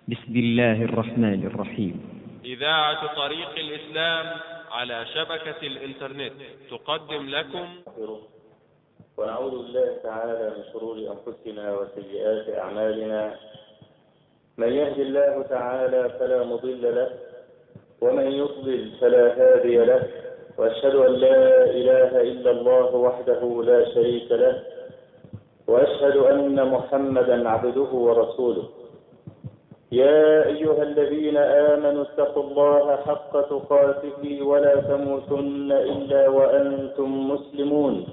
بسم الله الرحمن الرحيم. إذاعة طريق الإسلام على شبكة الإنترنت تقدم لكم. ونعوذ بالله تعالى من شرور أنفسنا وسيئات أعمالنا. من يهد الله تعالى فلا مضل له، ومن يضلل فلا هادي له، وأشهد أن لا إله إلا الله وحده لا شريك له، وأشهد أن محمدا عبده ورسوله. يا أيها الذين آمنوا اتقوا الله حق تقاته ولا تموتن إلا وأنتم مسلمون.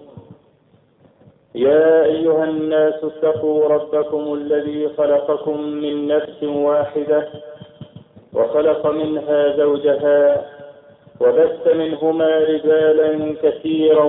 يا أيها الناس اتقوا ربكم الذي خلقكم من نفس واحدة وخلق منها زوجها وبث منهما رجالا كثيرا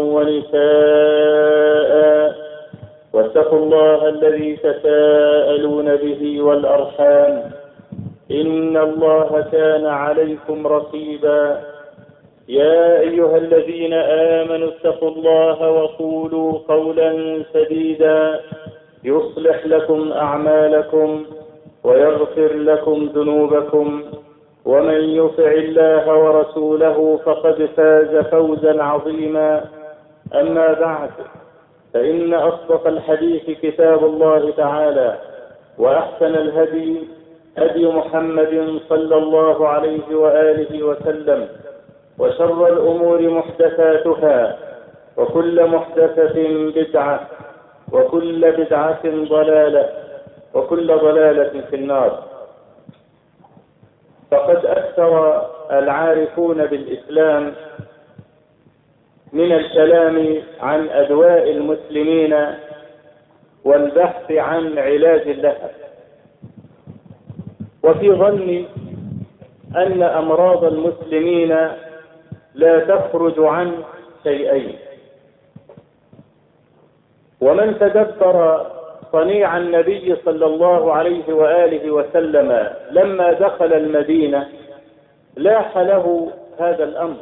ونساء، واتقوا الله الذي تساءلون به والأرحام إن الله كان عليكم رقيبا. يا أيها الذين آمنوا اتقوا الله وقولوا قولا سديدا يصلح لكم أعمالكم ويغفر لكم ذنوبكم، ومن يطع الله ورسوله فقد فاز فوزا عظيما. أما بعد، فإن أصدق الحديث كتاب الله تعالى، وأحسن الهدي هدي محمد صلى الله عليه وآله وسلم، وشر الأمور محدثاتها، وكل محدثة بدعة، وكل بدعة ضلالة، وكل ضلالة في النار. فقد أكثر العارفون بالإسلام من الكلام عن أدواء المسلمين والبحث عن علاج لها، وفي ظني أن أمراض المسلمين لا تخرج عن شيئين. ومن تدبر صنيع النبي صلى الله عليه وآله وسلم لما دخل المدينة لاح له هذا الأمر.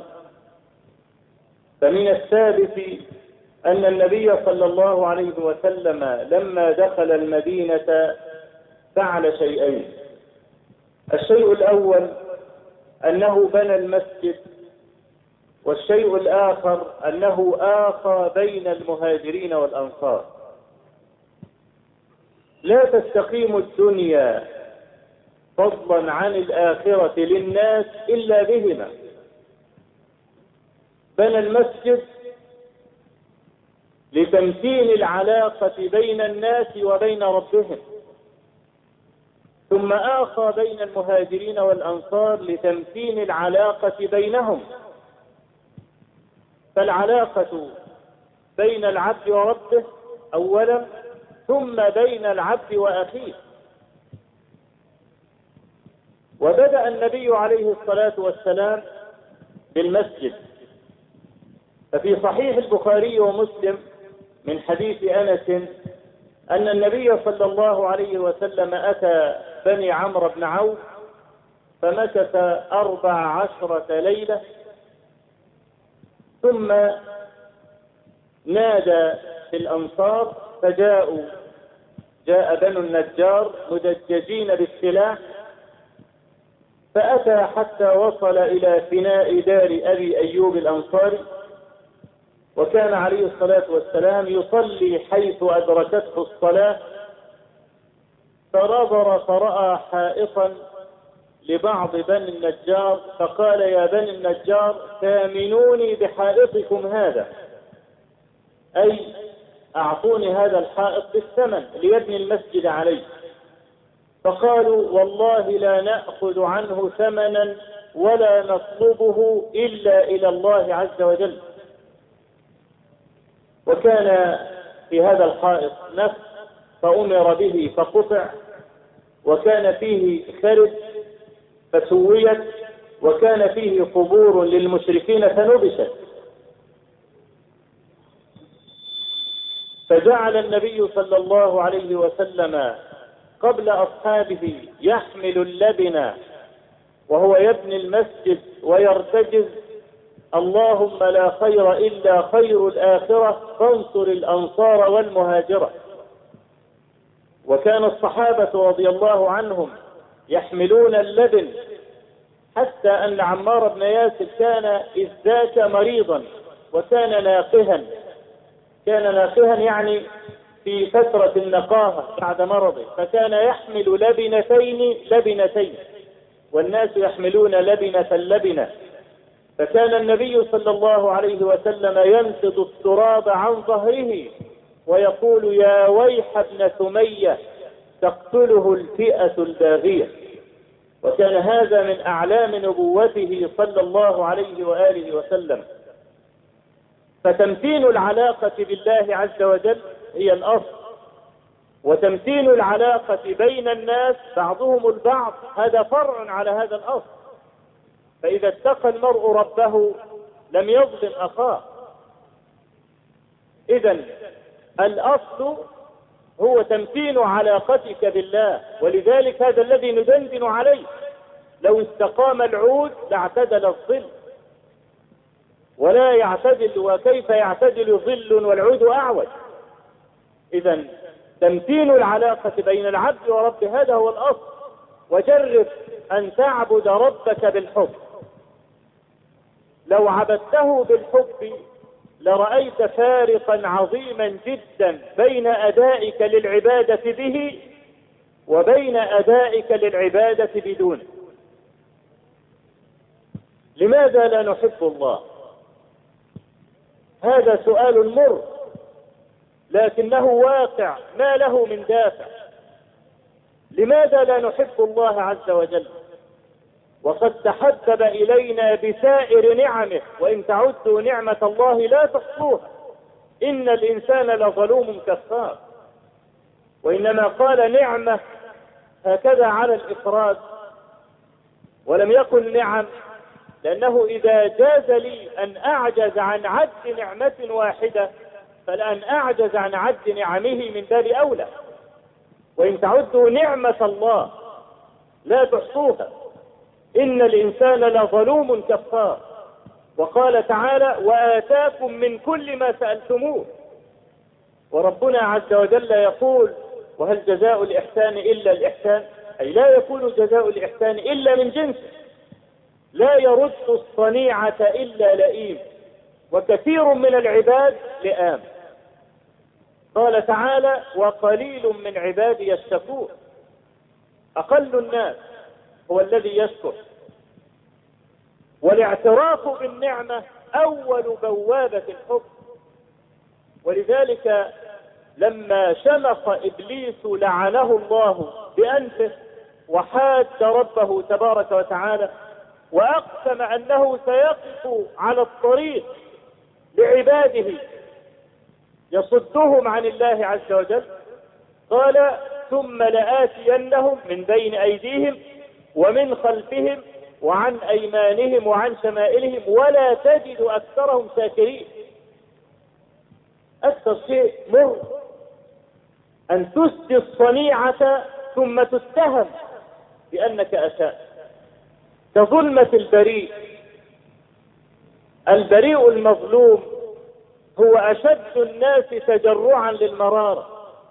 فمن الثابت أن النبي صلى الله عليه وسلم لما دخل المدينة فعل شيئين. الشيء الأول أنه بنى المسجد، والشيء الآخر أنه آخى بين المهاجرين والأنصار. لا تستقيم الدنيا فضلا عن الآخرة للناس إلا بهما. بنى المسجد لتمتين العلاقة بين الناس وبين ربهم، ثم آخى بين المهاجرين والأنصار لتمتين العلاقة بينهم. فالعلاقة بين العبد وربه أولا، ثم بين العبد وأخيه. وبدأ النبي عليه الصلاة والسلام بالمسجد. ففي صحيح البخاري ومسلم من حديث أنس أن النبي صلى الله عليه وسلم أتى بني عمرو بن عوف فمكث 14 ليلة، ثم نادى في الأنصار جاء بنو النجار مدججين بالسلاح، فأتى حتى وصل إلى فناء دار أبي أيوب الأنصاري، وكان عليه الصلاة والسلام يصلي حيث أدركته الصلاة، فنظر فرأى حائطا لبعض بني النجار، فقال: يا بني النجار ثامنوني بحائطكم هذا، أي أعطوني هذا الحائط بالثمن ليبني المسجد عليه. فقالوا: والله لا نأخذ عنه ثمنا ولا نطلبه إلا إلى الله عز وجل. وكان في هذا الحائط نفس فأمر به فقطع، وكان فيه خرب فسويت، وكان فيه قبور للمشركين فنبشت. فجعل النبي صلى الله عليه وسلم قبل أصحابه يحمل اللبن وهو يبني المسجد ويرتجز: اللهم لا خير إلا خير الآخرة فانصر الأنصار والمهاجرة. وكان الصحابة رضي الله عنهم يحملون اللبن، حتى أن عمار بن ياسر كان إذ ذاك مريضا وكان ناقها، كان ناقها يعني في فترة النقاهة بعد مرضه، فكان يحمل لبنتين والناس يحملون لبنة، فكان النبي صلى الله عليه وسلم ينفض التراب عن ظهره ويقول: يا ويح ابن سمية تقتله الفئة الباغية. وكان هذا من أعلام نبوته صلى الله عليه وآله وسلم. فتمتين العلاقة بالله عز وجل هي الأصل، وتمتين العلاقة بين الناس بعضهم البعض هذا فرع على هذا الأصل. فإذا اتقى المرء ربه لم يظلم أخاه. إذن الأصل هو تمتين علاقتك بالله، ولذلك هذا الذي ندندن عليه. لو استقام العود لاعتدل الظل، ولا يعتدل، وكيف يعتدل ظل والعود أعوج؟ إذن تمتين العلاقة بين العبد ورب هذا هو الأصل. وجرب أن تعبد ربك بالحب. لو عبدته بالحب لرأيت فارقا عظيما جدا بين أدائك للعبادة به وبين أدائك للعبادة بدونه. لماذا لا نحب الله؟ هذا سؤال مر، لكنه واقع ما له من دافع. لماذا لا نحب الله عز وجل وقد تحبب إلينا بسائر نعمه؟ وإن تعدوا نعمة الله لا تحصوها، إن الإنسان لظلوم كفار. وإنما قال نعمة هكذا على الإفراد ولم يقل نعم، لأنه إذا جاز لي أن أعجز عن عد نعمة واحدة فلأن أعجز عن عد نعمه من باب أولى. وإن تعدوا نعمة الله لا تحصوها، إن الإنسان لظلوم كفار. وقال تعالى: وآتاكم من كل ما سألتموه. وربنا عز وجل يقول: وهل جزاء الإحسان إلا الإحسان؟ أي لا يكون جزاء الإحسان إلا من جنسه، لا يرد الصنيعة إلا لئيم، وكثير من العباد لئام. قال تعالى: وقليل من عبادي الشكور. أقل الناس هو الذي يشكر. والاعتراف بالنعمة أول بوابة الحب. ولذلك لما شمخ إبليس لعنه الله بأنفه وحاد ربه تبارك وتعالى وأقسم أنه سيقف على الطريق لعباده يصدهم عن الله عز وجل، قال: ثم لآتينهم من بين أيديهم ومن خلفهم وعن أيمانهم وعن شمائلهم ولا تجد أكثرهم شاكرين. أكثر شيء مر أن تسدي الصنيعة ثم تتهم بأنك أسأت. كظلمة البريء المظلوم هو أشد الناس تجرعا للمرارة.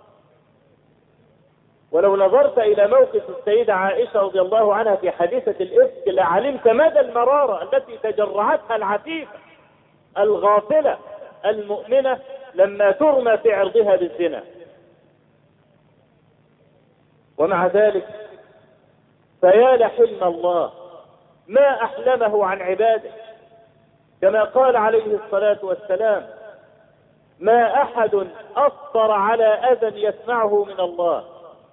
ولو نظرت إلى موقف السيدة عائشة رضي الله عنها في حادثة الإفك لعلمت مدى المرارة التي تجرعتها العفيفة الغافلة المؤمنة لما ترمى في عرضها بالزنا. ومع ذلك فيا لحلم الله ما أحلمه عن عباده، كما قال عليه الصلاة والسلام: ما أحد أفطر على أذى يسمعه من الله.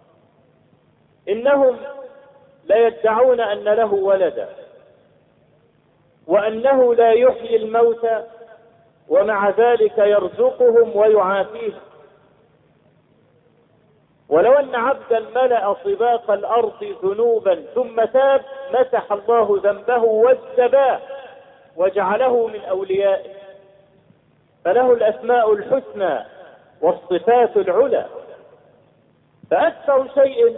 إنهم ليدعون أن له ولدا وأنه لا يحيي الموتى ومع ذلك يرزقهم ويعافيهم. ولو أن عبدا ملأ طباق الأرض ذنوبا ثم تاب مسح الله ذنبه واجتباه وجعله من أوليائه، فله الأسماء الحسنى والصفات العلى. فأكثر شيء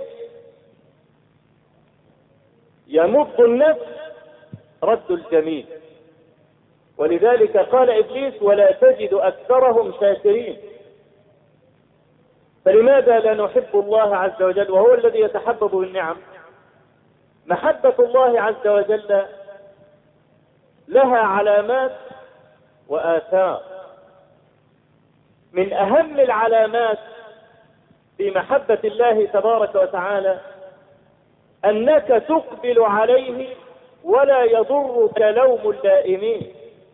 يمض النفس رد الجميل. ولذلك قال إبليس: ولا تجد أكثرهم شاكرين. فلماذا لا نحب الله عز وجل وهو الذي يتحبب بالنعم؟ محبة الله عز وجل لها علامات وآثار. من أهم العلامات في محبة الله تبارك وتعالى أنك تقبل عليه ولا يضرك لوم اللائمين،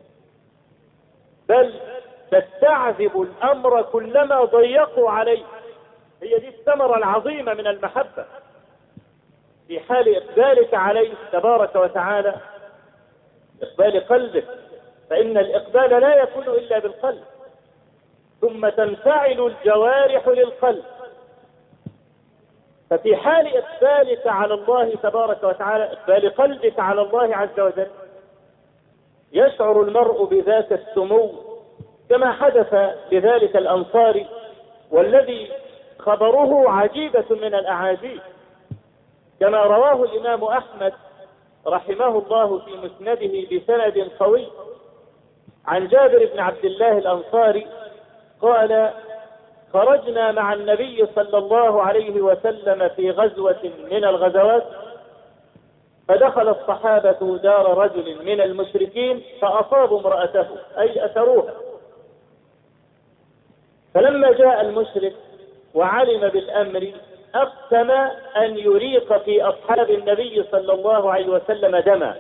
بل تستعذب الأمر كلما ضيقوا عليه. هي دي الثمرة العظيمة من المحبة، في حال إقبالك عليه تبارك وتعالى، إقبال قلبك، فإن الإقبال لا يكون إلا بالقلب، ثم تنفعل الجوارح للقلب. ففي حال إقبالك على الله تبارك وتعالى، إقبال قلبك على الله عز وجل، يشعر المرء بذاك السمو كما حدث لذلك الأنصاري، والذي خبره عجيبة من الأعاجيب، كما رواه الإمام أحمد رحمه الله في مسنده بسند قوي عن جابر بن عبد الله الأنصاري قال: خرجنا مع النبي صلى الله عليه وسلم في غزوة من الغزوات، فدخل الصحابة دار رجل من المشركين فأصابوا امرأته، أي أسروها. فلما جاء المشرك وعلم بالأمر أقسم أن يريق في أصحاب النبي صلى الله عليه وسلم دما،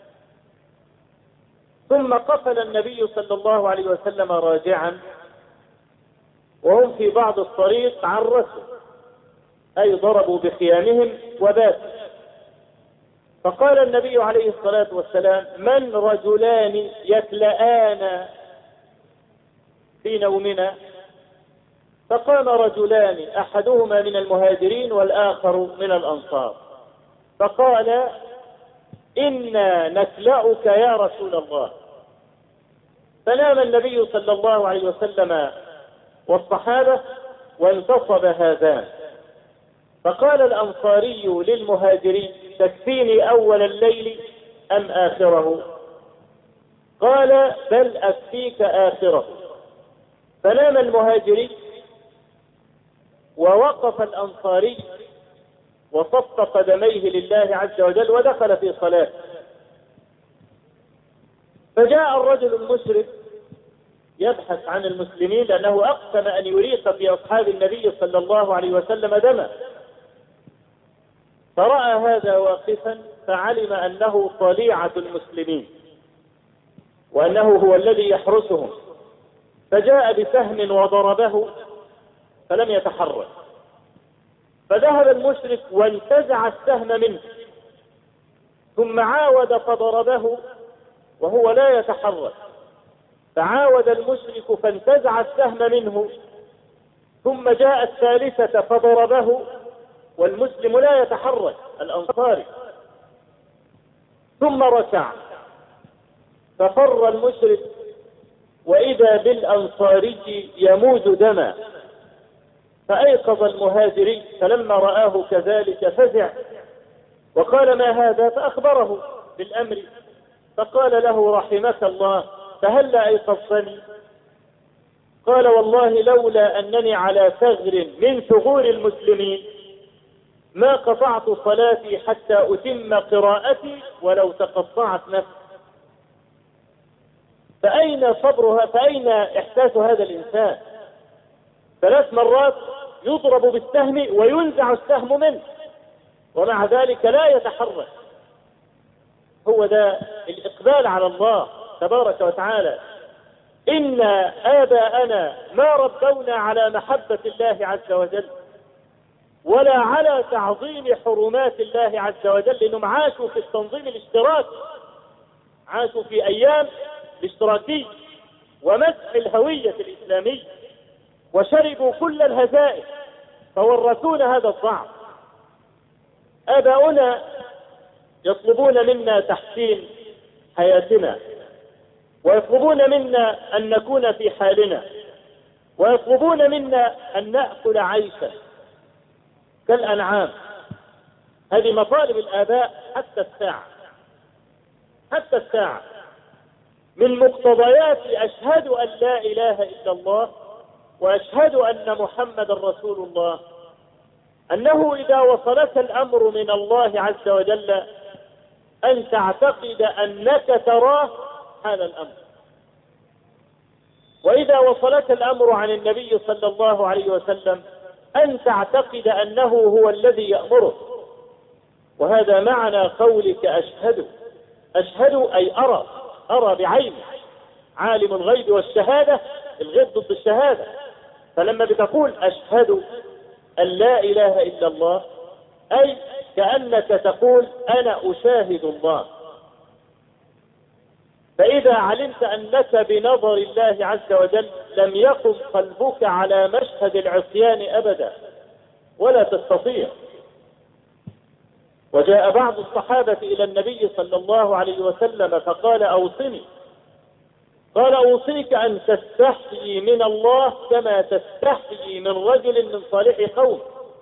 ثم قفل النبي صلى الله عليه وسلم راجعا، وهم في بعض الطريق عرسوا، أي ضربوا بخيامهم وباتوا. فقال النبي عليه الصلاة والسلام: من رجلان يكلآن في نومنا؟ فقام رجلان، أحدهما من المهاجرين والآخر من الأنصار، فقال: إنا نكلأك يا رسول الله. فنام النبي صلى الله عليه وسلم والصحابة وانتصب هذان. فقال الأنصاري للمهاجرين: تكفيني أول الليل أم آخره؟ قال: بل أكفيك آخره. فنام المهاجري ووقف الأنصاري وصف قدميه لله عز وجل ودخل في صلاته. فجاء الرجل المشرك يبحث عن المسلمين، لأنه أقسم أن يريق في أصحاب النبي صلى الله عليه وسلم دما، فرأى هذا واقفا فعلم أنه طليعة المسلمين وأنه هو الذي يحرسهم، فجاء بسهم وضربه فلم يتحرك. فذهب المشرك وانتزع السهم منه، ثم عاود فضربه وهو لا يتحرك، فعاود المشرك فانتزع السهم منه، ثم جاء الثالثة فضربه والمسلم لا يتحرك الأنصاري، ثم ركع، ففر المشرك وإذا بالأنصاري يموج دما، فأيقظ المهاجري، فلما رآه كذلك فزع وقال: ما هذا؟ فأخبره بالأمر، فقال له: رحمك الله، فهل أيقظتني؟ قال: والله لولا أنني على ثغر من ثغور المسلمين ما قطعت صلاتي حتى أتم قراءتي ولو تقطعت نفسي. فأين صبرها؟ فأين إحساس هذا الإنسان؟ 3 مرات يضرب بالسهم وينزع السهم منه ومع ذلك لا يتحرك. هو ده الإقبال على الله تبارك وتعالى. إن آباءنا ما ربونا على محبة الله عز وجل ولا على تعظيم حرمات الله عز وجل، لأنهم عاشوا في التنظيم الاشتراكي، عاشوا في أيام الاشتراكية ومسح الهوية الإسلامية، وشربوا كل الهزائم فورثونا هذا الضعف. آباؤنا يطلبون منا تحسين حياتنا، ويطلبون منا أن نكون في حالنا، ويطلبون منا أن نأكل عيشا كالأنعام. هذه مطالب الآباء حتى الساعة. من مقتضيات أشهد أن لا إله إلا الله وأشهد أن محمد رسول الله أنه إذا وصلك الأمر من الله عز وجل أن تعتقد أنك تراه حال الأمر، وإذا وصلك الأمر عن النبي صلى الله عليه وسلم أن تعتقد أنه هو الذي يأمرك. وهذا معنى قولك أشهد. أشهد أي أرى بعيني، عالم الغيب والشهادة، الغيب ضد الشهادة. فلما بتقول أشهد أن لا إله إلا الله أي كأنك تقول أنا أشاهد الله. فإذا علمت أنك بنظر الله عز وجل لم يقم قلبك على مشهد العصيان أبدا، ولا تستطيع. وجاء بعض الصحابة إلى النبي صلى الله عليه وسلم فقال أوصني، قال أوصيك أن تستحيي من الله كما تستحيي من رجل من صالح قوم.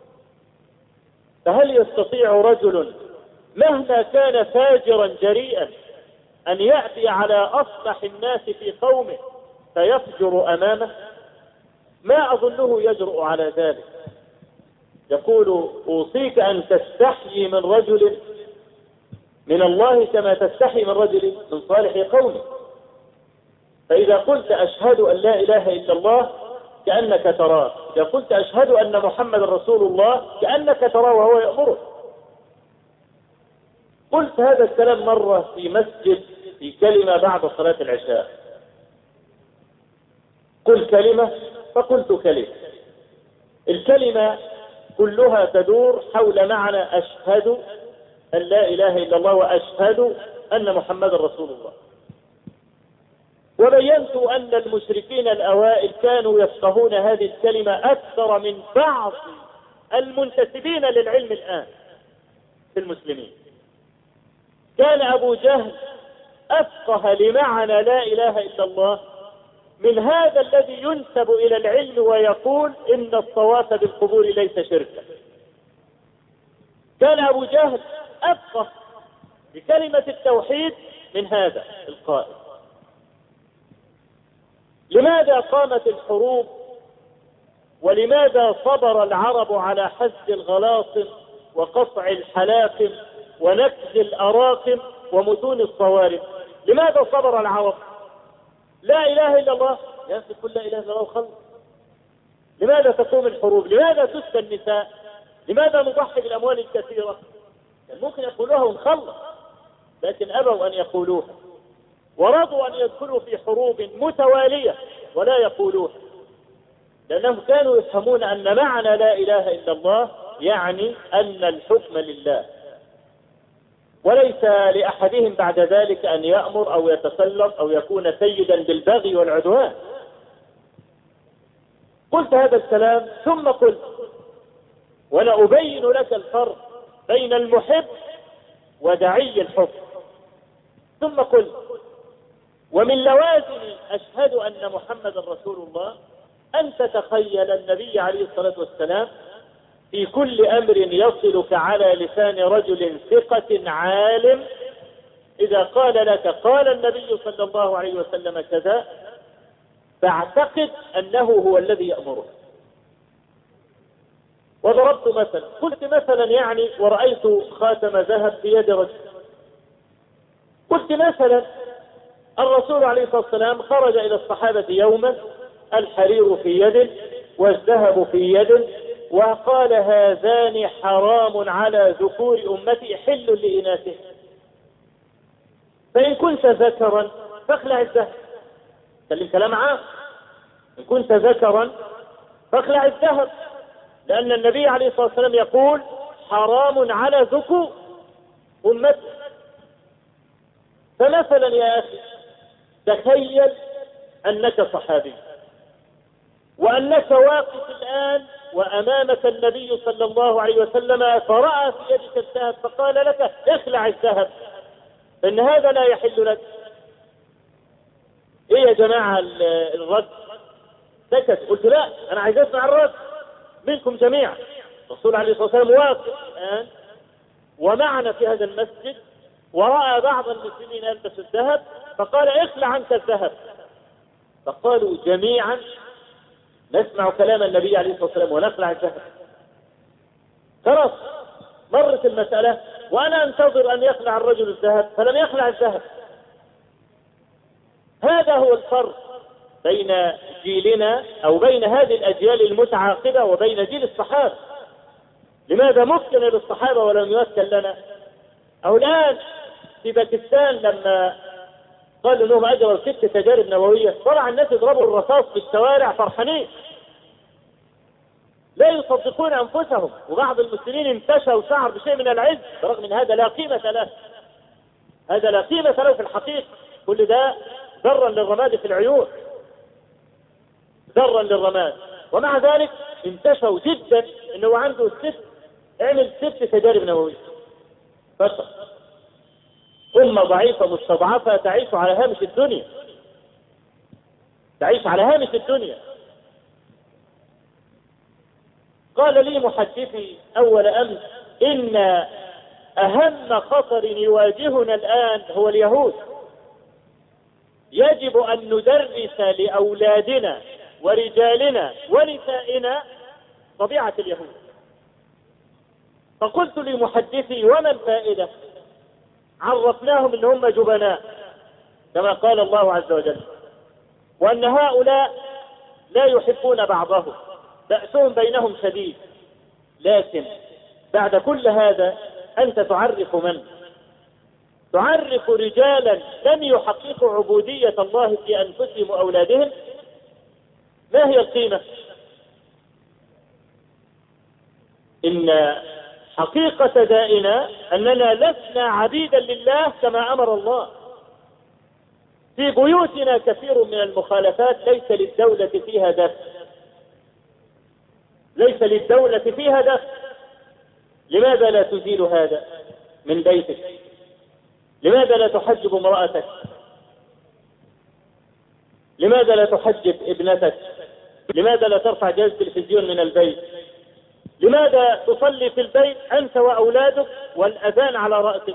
فهل يستطيع رجل مهما كان فاجرا جريئا أن يأتي على أصلح الناس في قومه فيفجر أمامه؟ ما أظنه يجرؤ على ذلك. يقول أوصيك أن تستحيي من رجل من الله كما تستحي من رجل من صالح قومه. فإذا قلت أشهد أن لا إله إلا الله كأنك تراه، إذا قلت أشهد أن محمد رسول الله كأنك تراه وهو يأمرك. قلت هذا الكلام مرة في مسجد في كلمة بعد صلاة العشاء، قل كلمة فقلت كلمة، الكلمة كلها تدور حول معنى أشهد أن لا إله إلا الله وأشهد أن محمد رسول الله. وبينت أن المشركين الأوائل كانوا يفقهون هذه الكلمة أكثر من بعض المنتسبين للعلم الآن في المسلمين. كان أبو جهل أفقه لمعنى لا إله إلا الله من هذا الذي ينسب إلى العلم ويقول إن الطواف بالقبور ليس شركا. كان أبو جهل أفقه بكلمة التوحيد من هذا القائل. لماذا قامت الحروب ولماذا صبر العرب على حز الغلاصم وقطع الحلاقم ونكز الأراقم ومتون الصوارم؟ لماذا صبر العرب؟ لا إله إلا الله، يا أخي قل لا إله إلا الله وخلص. لماذا تقوم الحروب؟ لماذا تسكى النساء؟ لماذا نضحي بالأموال الكثيرة؟ كان ممكن يقولوها ونخلص، لكن أبوا أن يقولوها ورضوا أن يدخلوا في حروب متوالية ولا يقولوها، لأنهم كانوا يفهمون أن معنى لا إله إلا الله يعني أن الحكم لله، وليس لأحدهم بعد ذلك أن يأمر أو يتسلط أو يكون سيدا بالبغي والعدوان. قلت هذا الكلام ثم قلت ولا أبين لك الفرق بين المحب ودعي الحب. ثم قلت ومن لوازم أشهد أن محمد رسول الله أن تتخيل النبي عليه الصلاة والسلام في كل أمر يصلك على لسان رجل ثقة عالم، إذا قال لك قال النبي صلى الله عليه وسلم كذا فاعتقد أنه هو الذي يأمره. وضربت مثلا، قلت مثلا يعني ورأيت خاتم ذهب في يد رجل، قلت مثلا الرسول عليه الصلاة والسلام خرج إلى الصحابة يوما الحرير في يد والذهب في يد وقال هذان حرام على ذكور أمتي حل لإناثه، فإن كنت ذكرا فاخلع الذهب. كلم كلام عام، إن كنت ذكرا فاخلع الذهب، لأن النبي عليه الصلاة والسلام يقول حرام على ذكور أمتي. فمثلا يا أخي تخيل أنك صحابي وأنك واقف الآن وأمامك النبي صلى الله عليه وسلم فرأى في يدك الذهب فقال لك اخلع الذهب إن هذا لا يحل لك. إيه يا جماعة الرد؟ سكت. قلت لا، أنا عايز أسمع الرد منكم جميعا. الرسول عليه الصلاة والسلام واقف الآن ومعنا في هذا المسجد ورأى بعض المسلمين يلبس الذهب فقال اخلع عنك الذهب، فقالوا جميعا نسمع كلام النبي عليه الصلاة والسلام ونخلع الذهب. خلاص مرت المسألة، وأنا أنتظر أن يخلع الرجل الذهب فلم يخلع الذهب. هذا هو الفرق بين جيلنا أو بين هذه الأجيال المتعاقبة وبين جيل الصحابة. لماذا مكن للصحابة ولم يمكن لنا؟ أو الآن في باكستان لما قالوا لهم أجروا 6 تجارب نووية، طلع الناس يضربوا الرصاص في الشوارع فرحانين لا يصدقون أنفسهم، وبعض المسلمين انتشى وشعر بشيء من العز، برغم من هذا لا قيمة له، هذا لا قيمة له في الحقيقة. كل ده ذرا للرماد في العيون، ذرا للرماد، ومع ذلك انتشوا جدا انه عنده عمل 6 تجارب نووية فقط. أمة ضعيفة مستضعفة تعيش على هامش الدنيا، تعيش على هامش الدنيا. قال لي محدثي أول أمس إن أهم خطر يواجهنا الآن هو اليهود. يجب أن ندرس لأولادنا ورجالنا ونسائنا طبيعة اليهود. فقلت لمحدثي وما الفائدة؟ عرفناهم ان هم جبناء كما قال الله عز وجل، وان هؤلاء لا يحبون بعضهم، بأسهم بينهم شديد. لكن بعد كل هذا انت تعرف من؟ تعرف رجالا لم يحققوا عبودية الله في انفسهم واولادهم. ما هي القيمة؟ إن حقيقة دائنا أننا لسنا عبيدا لله كما أمر الله. في بيوتنا كثير من المخالفات ليس للدولة فيها دخل، ليس للدولة فيها دخل. لماذا لا تزيل هذا من بيتك؟ لماذا لا تحجب امرأتك؟ لماذا لا تحجب ابنتك؟ لماذا لا ترفع جهاز التلفزيون من البيت؟ لماذا تصلي في البيت أنت وأولادك والأذان على رأسك؟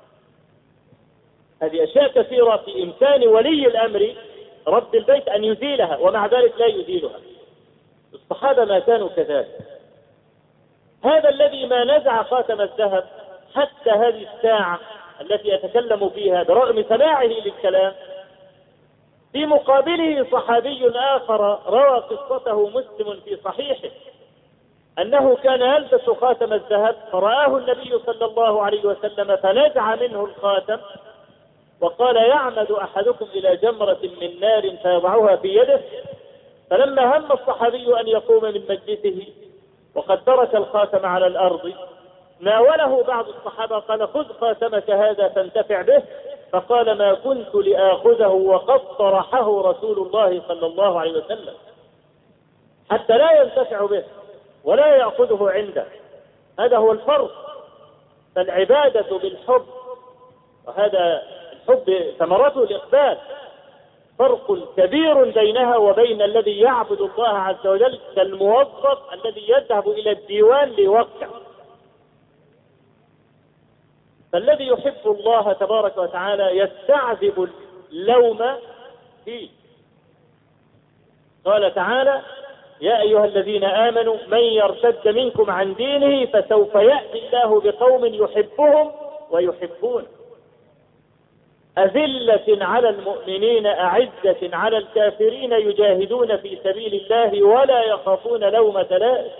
هذه أشياء كثيرة في إمكان ولي الأمر رب البيت أن يزيلها، ومع ذلك لا يزيلها. الصحابة ما كانوا كذلك. هذا الذي ما نزع خاتم الذهب حتى هذه الساعة التي أتكلم فيها برغم سماعه للكلام. في مقابله صحابي آخر روى قصته مسلم في صحيحه أنه كان يلبس خاتم الذهب فرآه النبي صلى الله عليه وسلم فنزع منه الخاتم وقال يعمد أحدكم إلى جمرة من نار فيضعها في يده. فلما هم الصحابي أن يقوم من مجلسه وقد ترك الخاتم على الأرض ناوله بعض الصحابة قال خذ خاتمك هذا فانتفع به، فقال ما كنت لآخذه وقد طرحه رسول الله صلى الله عليه وسلم، حتى لا ينتفع به ولا يأخذه عنده. هذا هو الفرق. فالعبادة بالحب، وهذا الحب ثمرته الإقبال، فرق كبير بينها وبين الذي يعبد الله عز وجل كالموظف الذي يذهب إلى الديوان ليوقع. فالذي يحب الله تبارك وتعالى يستعذب اللوم فيه. قال تعالى يا أيها الذين آمنوا من يرتد منكم عن دينه فسوف يأتي الله بقوم يحبهم ويحبون أذلة على المؤمنين أعزة على الكافرين يجاهدون في سبيل الله ولا يخافون لومة لائم.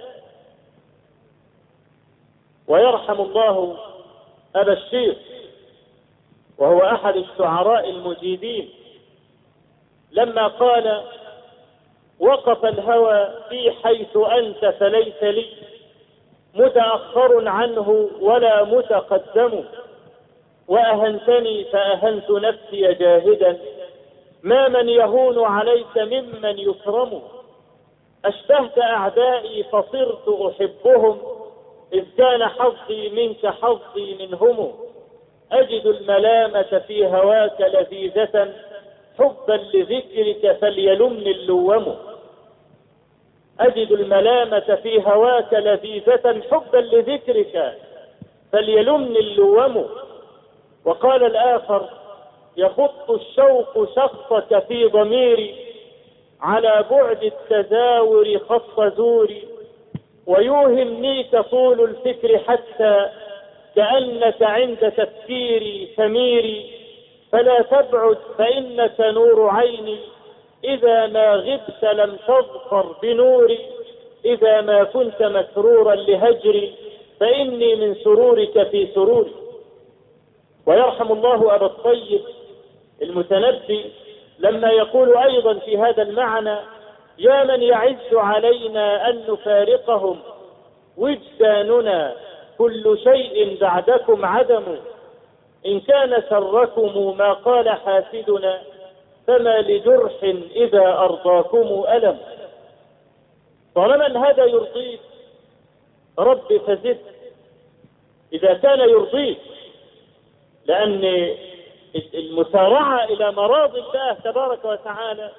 ويرحم الله أبا الشيخ وهو أحد الشعراء المجيدين لما قال وقف الهوى في حيث أنت فليس لي متأخر عنه ولا متقدم، وأهنتني فأهنت نفسي جاهدا ما من يهون عليك ممن يكرم. أشبهت أعدائي فصرت أحبهم إذ كان حظي منك حظي منهم. أجد الملامة في هواك لذيذة حبا لذكرك فليلمني اللوم. أجد الملامة في هواك لذيذة حبا لذكرك فليلمني اللوم. وقال الآخر يخط الشوق شخصك في ضميري على بعد التزاور خط زوري ويوهمنيك طول الفكر حتى كأنك عند تفكيري تميري، فلا تبعد فإنك نور عيني، إذا ما غبت لم تظفر بنوري، إذا ما كنت مسرورا لهجري فإني من سرورك في سروري. ويرحم الله أبا الطيب المتنبي لما يقول أيضا في هذا المعنى: يا من يعز علينا أن نفارقهم وجداننا، كل شيء بعدكم عدم، إن كان سركم ما قال حاسدنا، فما لجرح إذا أرضاكم ألم. طالما أن هذا يرضيك رب فزد، إذا كان يرضيك، لأن المسارعة إلى مراض الله تبارك وتعالى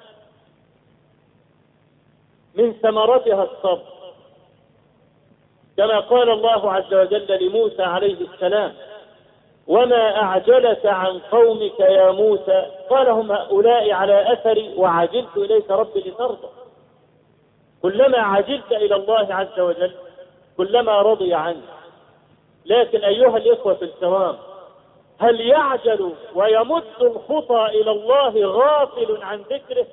من ثمرتها الصبر، كما قال الله عز وجل لموسى عليه السلام: وما أعجلك عن قومك يا موسى؟ قال: هم هؤلاء على أثري وعجلت إليك ربي لترضى. كلما عجلت إلى الله عز وجل كلما رضي عنه. لكن أيها الإخوة الكرام، هل يعجل ويمد الخطى إلى الله غافل عن ذكره؟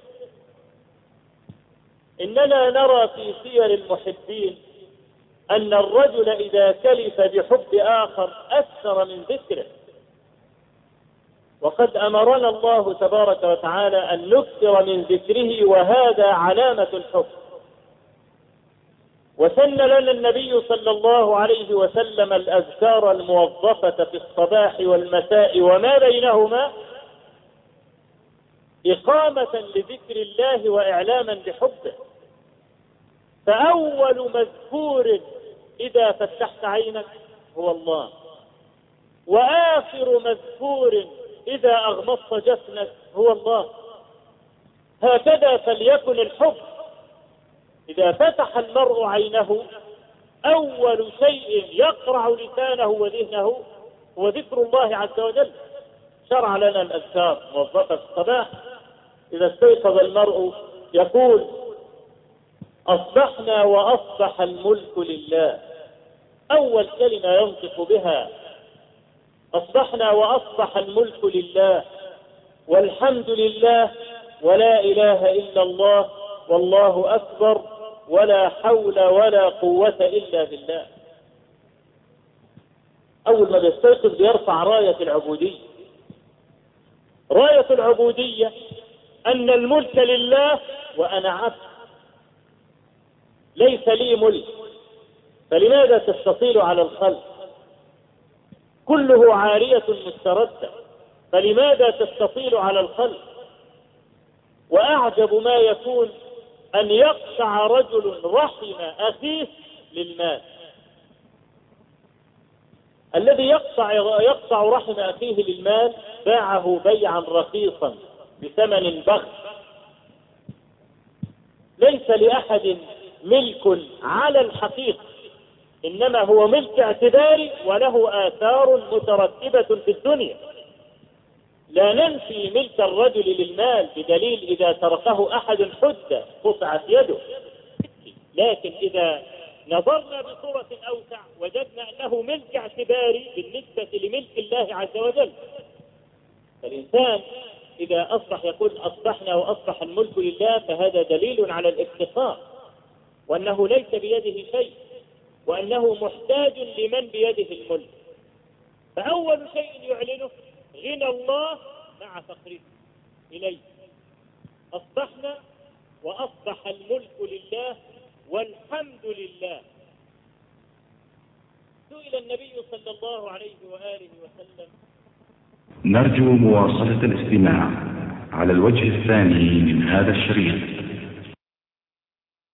إننا نرى في سير المحبين أن الرجل إذا كلف بحب آخر أكثر من ذكره. وقد أمرنا الله تبارك وتعالى أن نكثر من ذكره، وهذا علامة الحب. وسن لنا النبي صلى الله عليه وسلم الأذكار الموظفة في الصباح والمساء وما بينهما إقامة لذكر الله وإعلاما بحبه. فأول مذكور إذا فتحت عينك هو الله، وآخر مذكور إذا أغمضت جفنك هو الله. هكذا فليكن الحب. إذا فتح المرء عينه أول شيء يقرع لسانه وذهنه هو ذكر الله عز وجل. شرع لنا الأذكار موظفة الصباح. إذا استيقظ المرء يقول: أصبحنا وأصبح الملك لله. أول كلمة ينطق بها: أصبحنا وأصبح الملك لله، والحمد لله، ولا إله إلا الله، والله أكبر، ولا حول ولا قوة إلا بالله. أول ما يستيقظ يرفع راية العبودية. راية العبودية أن الملك لله وأنا عبد، ليس لي ملك، فلماذا تستطيل على الخلق؟ كله عارية مستردة، فلماذا تستطيل على الخلق؟ وأعجب ما يكون أن يقطع رجل رحم أخيه للمال. الذي يقطع رحم أخيه للمال باعه بيعا رخيصا بثمن بخس. ليس لأحد ملك على الحقيقة، إنما هو ملك اعتباري وله آثار مترتبة في الدنيا. لا ننفي ملك الرجل للمال بدليل إذا تركه أحد حدة قطعت يده، لكن إذا نظرنا بصورة أوسع وجدنا أنه ملك اعتباري بالنسبة لملك الله عز وجل. فالإنسان إذا أصبح يقول أصبحنا وأصبح الملك لله، فهذا دليل على الافتقار، وأنه ليس بيده شيء، وأنه محتاج لمن بيده الملك. فأول شيء يعلنه غنى الله مع فقره إليه. أصبحنا وأصبح الملك لله والحمد لله. سئل النبي صلى الله عليه وآله وسلم: نرجو مواصلة الاستماع على الوجه الثاني من هذا الشريط.